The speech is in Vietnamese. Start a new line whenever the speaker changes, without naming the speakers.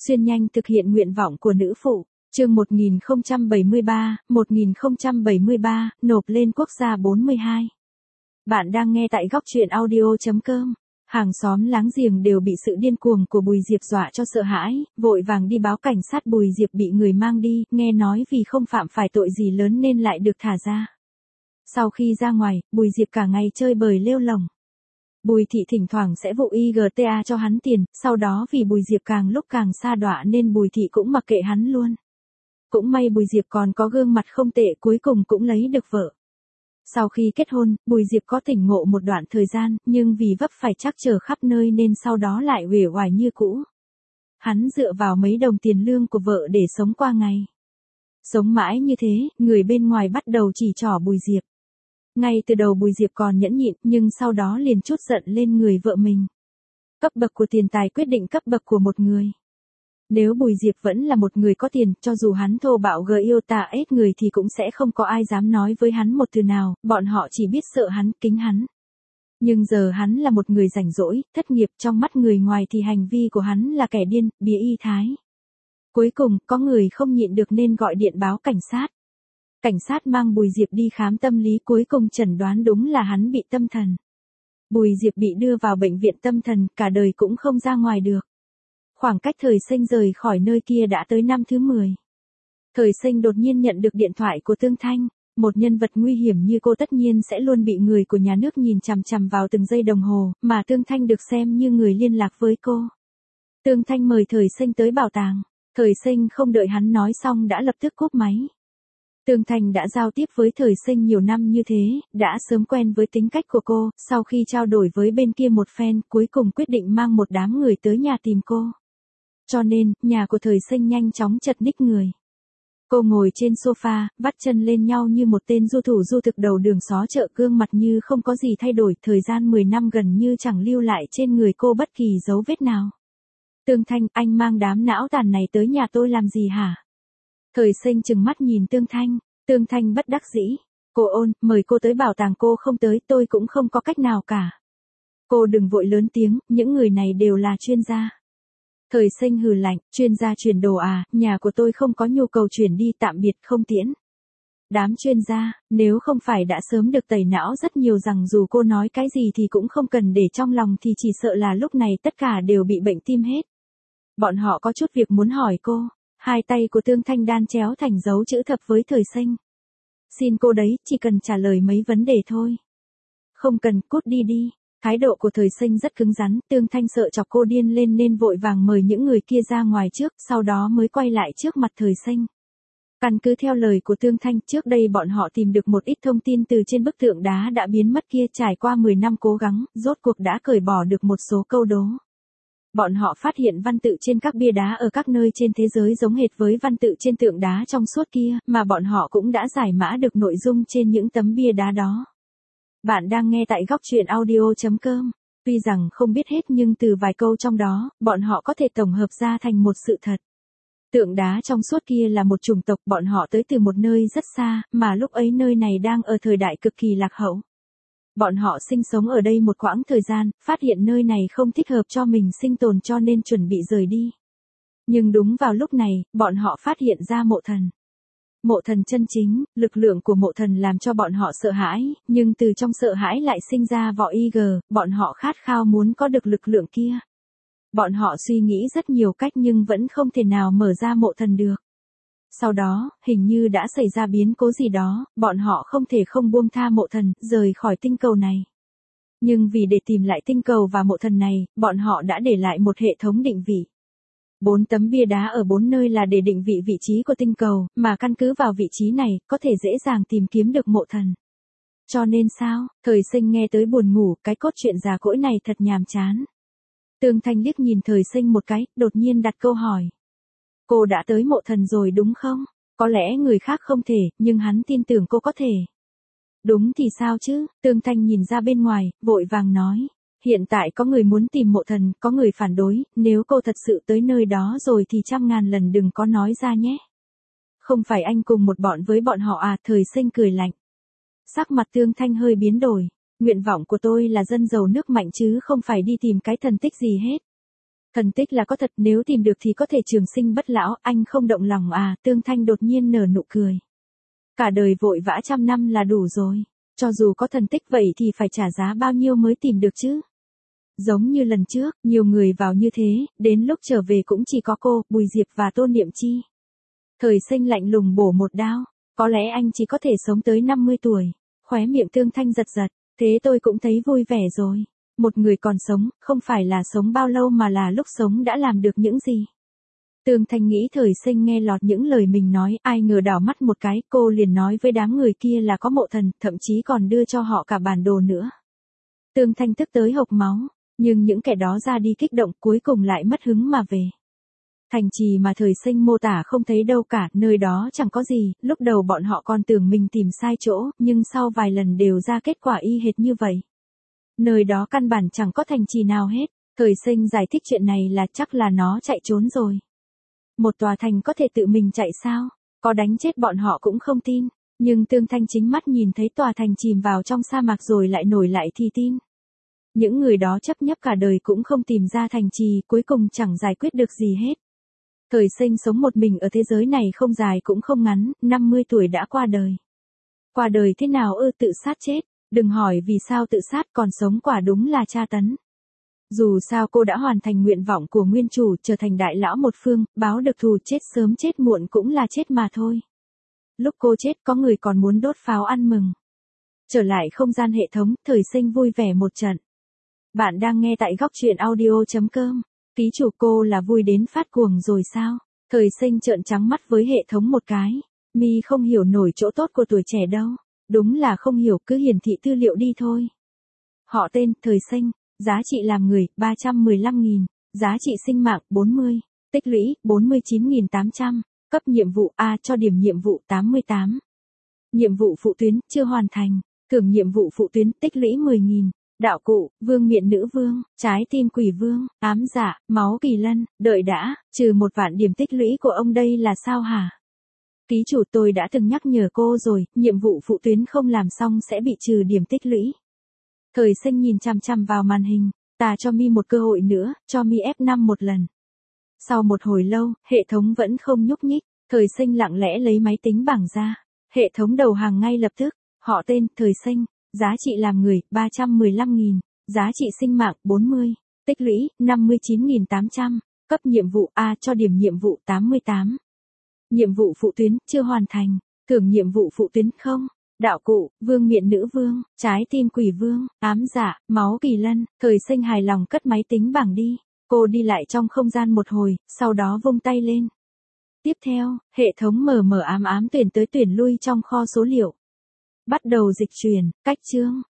Xuyên nhanh thực hiện nguyện vọng của nữ phụ. Chương 1073, nộp lên quốc gia 42. Bạn đang nghe tại góc truyện audio.com. Hàng xóm láng giềng đều bị sự điên cuồng của Bùi Diệp dọa cho sợ hãi, vội vàng đi báo cảnh sát Bùi Diệp bị người mang đi, nghe nói vì không phạm phải tội gì lớn nên lại được thả ra. Sau khi ra ngoài, Bùi Diệp cả ngày chơi bời lêu lổng. Bùi Thị thỉnh thoảng sẽ vụ IGTA cho hắn tiền, sau đó vì Bùi Diệp càng lúc càng sa đọa nên Bùi Thị cũng mặc kệ hắn luôn. Cũng may Bùi Diệp còn có gương mặt không tệ, cuối cùng cũng lấy được vợ. Sau khi kết hôn, Bùi Diệp có tỉnh ngộ một đoạn thời gian, nhưng vì vấp phải trắc trở khắp nơi nên sau đó lại uể oải như cũ. Hắn dựa vào mấy đồng tiền lương của vợ để sống qua ngày. Sống mãi như thế, người bên ngoài bắt đầu chỉ trỏ Bùi Diệp. Ngay từ đầu Bùi Diệp còn nhẫn nhịn, nhưng sau đó liền trút giận lên người vợ mình. Cấp bậc của tiền tài quyết định cấp bậc của một người. Nếu Bùi Diệp vẫn là một người có tiền, cho dù hắn thô bạo yêu tà ết người thì cũng sẽ không có ai dám nói với hắn một từ nào, bọn họ chỉ biết sợ hắn, kính hắn. Nhưng giờ hắn là một người rảnh rỗi, thất nghiệp, trong mắt người ngoài thì hành vi của hắn là kẻ điên, bía y thái. Cuối cùng, có người không nhịn được nên gọi điện báo cảnh sát. Cảnh sát mang Bùi Diệp đi khám tâm lý, cuối cùng chẩn đoán đúng là hắn bị tâm thần. Bùi Diệp bị đưa vào bệnh viện tâm thần, cả đời cũng không ra ngoài được. Khoảng cách Thời Sinh rời khỏi nơi kia đã tới năm thứ 10. Thời Sinh đột nhiên nhận được điện thoại của Tương Thanh, một nhân vật nguy hiểm như cô tất nhiên sẽ luôn bị người của nhà nước nhìn chằm chằm vào từng giây đồng hồ, mà Tương Thanh được xem như người liên lạc với cô. Tương Thanh mời Thời Sinh tới bảo tàng, Thời Sinh không đợi hắn nói xong đã lập tức cúp máy. Tương Thanh đã giao tiếp với Thời Sinh nhiều năm như thế, đã sớm quen với tính cách của cô, sau khi trao đổi với bên kia một phen, cuối cùng quyết định mang một đám người tới nhà tìm cô. Cho nên, nhà của Thời Sinh nhanh chóng chật ních người. Cô ngồi trên sofa, vắt chân lên nhau như một tên du thủ du thực đầu đường xó chợ, gương mặt như không có gì thay đổi, thời gian 10 năm gần như chẳng lưu lại trên người cô bất kỳ dấu vết nào. Tương Thanh, anh mang đám não tàn này tới nhà tôi làm gì hả? Thời Sinh trừng mắt nhìn Tương Thanh bất đắc dĩ. Cô Ôn, mời cô tới bảo tàng cô không tới, tôi cũng không có cách nào cả. Cô đừng vội lớn tiếng, những người này đều là chuyên gia. Thời Sinh hừ lạnh, chuyên gia chuyển đồ à, nhà của tôi không có nhu cầu chuyển đi, tạm biệt, không tiễn. Đám chuyên gia, nếu không phải đã sớm được tẩy não rất nhiều rằng dù cô nói cái gì thì cũng không cần để trong lòng thì chỉ sợ là lúc này tất cả đều bị bệnh tim hết. Bọn họ có chút việc muốn hỏi cô. Hai tay của Tương Thanh đan chéo thành dấu chữ thập với Thời Sinh. Xin cô đấy, chỉ cần trả lời mấy vấn đề thôi. Không cần, cút đi đi. Thái độ của Thời Sinh rất cứng rắn, Tương Thanh sợ chọc cô điên lên nên vội vàng mời những người kia ra ngoài trước, sau đó mới quay lại trước mặt Thời Sinh. Căn cứ theo lời của Tương Thanh, trước đây bọn họ tìm được một ít thông tin từ trên bức tượng đá đã biến mất kia, trải qua 10 năm cố gắng, rốt cuộc đã cởi bỏ được một số câu đố. Bọn họ phát hiện văn tự trên các bia đá ở các nơi trên thế giới giống hệt với văn tự trên tượng đá trong suốt kia, mà bọn họ cũng đã giải mã được nội dung trên những tấm bia đá đó. Bạn đang nghe tại góc truyện audio.com. Tuy rằng không biết hết nhưng từ vài câu trong đó, bọn họ có thể tổng hợp ra thành một sự thật. Tượng đá trong suốt kia là một chủng tộc, bọn họ tới từ một nơi rất xa, mà lúc ấy nơi này đang ở thời đại cực kỳ lạc hậu. Bọn họ sinh sống ở đây một quãng thời gian, phát hiện nơi này không thích hợp cho mình sinh tồn cho nên chuẩn bị rời đi. Nhưng đúng vào lúc này, bọn họ phát hiện ra mộ thần. Mộ thần chân chính, lực lượng của mộ thần làm cho bọn họ sợ hãi, nhưng từ trong sợ hãi lại sinh ra vỏ IG, bọn họ khát khao muốn có được lực lượng kia. Bọn họ suy nghĩ rất nhiều cách nhưng vẫn không thể nào mở ra mộ thần được. Sau đó, hình như đã xảy ra biến cố gì đó, bọn họ không thể không buông tha mộ thần, rời khỏi tinh cầu này. Nhưng vì để tìm lại tinh cầu và mộ thần này, bọn họ đã để lại một hệ thống định vị. 4 tấm bia đá ở 4 nơi là để định vị vị trí của tinh cầu, mà căn cứ vào vị trí này, có thể dễ dàng tìm kiếm được mộ thần. Cho nên sao, Thời Sinh nghe tới buồn ngủ, cái cốt truyện già cỗi này thật nhàm chán. Tương Thanh liếc nhìn Thời Sinh một cái, đột nhiên đặt câu hỏi. Cô đã tới mộ thần rồi đúng không? Có lẽ người khác không thể, nhưng hắn tin tưởng cô có thể. Đúng thì sao chứ? Tương Thanh nhìn ra bên ngoài, vội vàng nói. Hiện tại có người muốn tìm mộ thần, có người phản đối, nếu cô thật sự tới nơi đó rồi thì 100.000 lần đừng có nói ra nhé. Không phải anh cùng một bọn với bọn họ à? Thời Sinh cười lạnh. Sắc mặt Tương Thanh hơi biến đổi. Nguyện vọng của tôi là dân giàu nước mạnh chứ không phải đi tìm cái thần tích gì hết. Thần tích là có thật, nếu tìm được thì có thể trường sinh bất lão, anh không động lòng à, Tương Thanh đột nhiên nở nụ cười. Cả đời vội vã 100 năm là đủ rồi, cho dù có thần tích vậy thì phải trả giá bao nhiêu mới tìm được chứ. Giống như lần trước, nhiều người vào như thế, đến lúc trở về cũng chỉ có cô, Bùi Diệp và Tôn Niệm Chi. Thời Sinh lạnh lùng bổ một đao, có lẽ anh chỉ có thể sống tới 50 tuổi, khóe miệng Tương Thanh giật giật, thế tôi cũng thấy vui vẻ rồi. Một người còn sống, không phải là sống bao lâu mà là lúc sống đã làm được những gì. Tương Thanh nghĩ Thời Sinh nghe lọt những lời mình nói, ai ngờ đảo mắt một cái, cô liền nói với đám người kia là có mộ thần, thậm chí còn đưa cho họ cả bản đồ nữa. Tương Thanh tức tới hộc máu, nhưng những kẻ đó ra đi kích động cuối cùng lại mất hứng mà về. Thành trì mà Thời Sinh mô tả không thấy đâu cả, nơi đó chẳng có gì, lúc đầu bọn họ còn tưởng mình tìm sai chỗ, nhưng sau vài lần đều ra kết quả y hệt như vậy. Nơi đó căn bản chẳng có thành trì nào hết, Thời Sinh giải thích chuyện này là chắc là nó chạy trốn rồi. Một tòa thành có thể tự mình chạy sao, có đánh chết bọn họ cũng không tin, nhưng Tương Thanh chính mắt nhìn thấy tòa thành chìm vào trong sa mạc rồi lại nổi lại thì tin. Những người đó chấp nhấp cả đời cũng không tìm ra thành trì, cuối cùng chẳng giải quyết được gì hết. Thời Sinh sống một mình ở thế giới này không dài cũng không ngắn, 50 tuổi đã qua đời. Qua đời thế nào tự sát chết, đừng hỏi vì sao tự sát, còn sống quả đúng là tra tấn. Dù sao cô đã hoàn thành nguyện vọng của nguyên chủ, trở thành đại lão một phương, báo được thù, chết sớm chết muộn cũng là chết mà thôi. Lúc cô chết có người còn muốn đốt pháo ăn mừng. Trở lại không gian hệ thống, Thời Sinh vui vẻ một trận. Bạn đang nghe tại góc truyện audio.com. Ký chủ, cô là vui đến phát cuồng rồi sao? Thời Sinh trợn trắng mắt với hệ thống một cái. Mi không hiểu nổi chỗ tốt của tuổi trẻ đâu. Đúng là không hiểu, cứ hiển thị tư liệu đi thôi. Họ tên, Thời Sinh. Giá trị làm người, 315.000. Giá trị sinh mạng, 40. Tích lũy, 49.800. Cấp nhiệm vụ A, cho điểm nhiệm vụ 88. Nhiệm vụ phụ tuyến, chưa hoàn thành. Thưởng nhiệm vụ phụ tuyến, tích lũy 10.000. Đạo cụ, vương miện nữ vương, trái tim quỷ vương, ám dạ, máu kỳ lân, đợi đã, trừ 1 vạn điểm tích lũy của ông đây là sao hả? Ký chủ, tôi đã từng nhắc nhở cô rồi, nhiệm vụ phụ tuyến không làm xong sẽ bị trừ điểm tích lũy. Thời Sinh nhìn chằm chằm vào màn hình, ta cho Mi một cơ hội nữa, cho Mi F5 một lần. Sau một hồi lâu, hệ thống vẫn không nhúc nhích, Thời Sinh lặng lẽ lấy máy tính bảng ra. Hệ thống đầu hàng ngay lập tức, họ tên, Thời Sinh. Giá trị làm người, 315.000. Giá trị sinh mạng, 40. Tích lũy, 59.800. Cấp nhiệm vụ A, cho điểm nhiệm vụ 88. Nhiệm vụ phụ tuyến, chưa hoàn thành. Thưởng nhiệm vụ phụ tuyến không. Đạo cụ, vương miện nữ vương, trái tim quỷ vương, ám dạ, máu kỳ lân. Thời Sinh hài lòng cất máy tính bảng đi. Cô đi lại trong không gian một hồi, sau đó vung tay lên. Tiếp theo, hệ thống mờ mờ ám ám tuyển tới tuyển lui trong kho số liệu. Bắt đầu dịch chuyển, cách chương.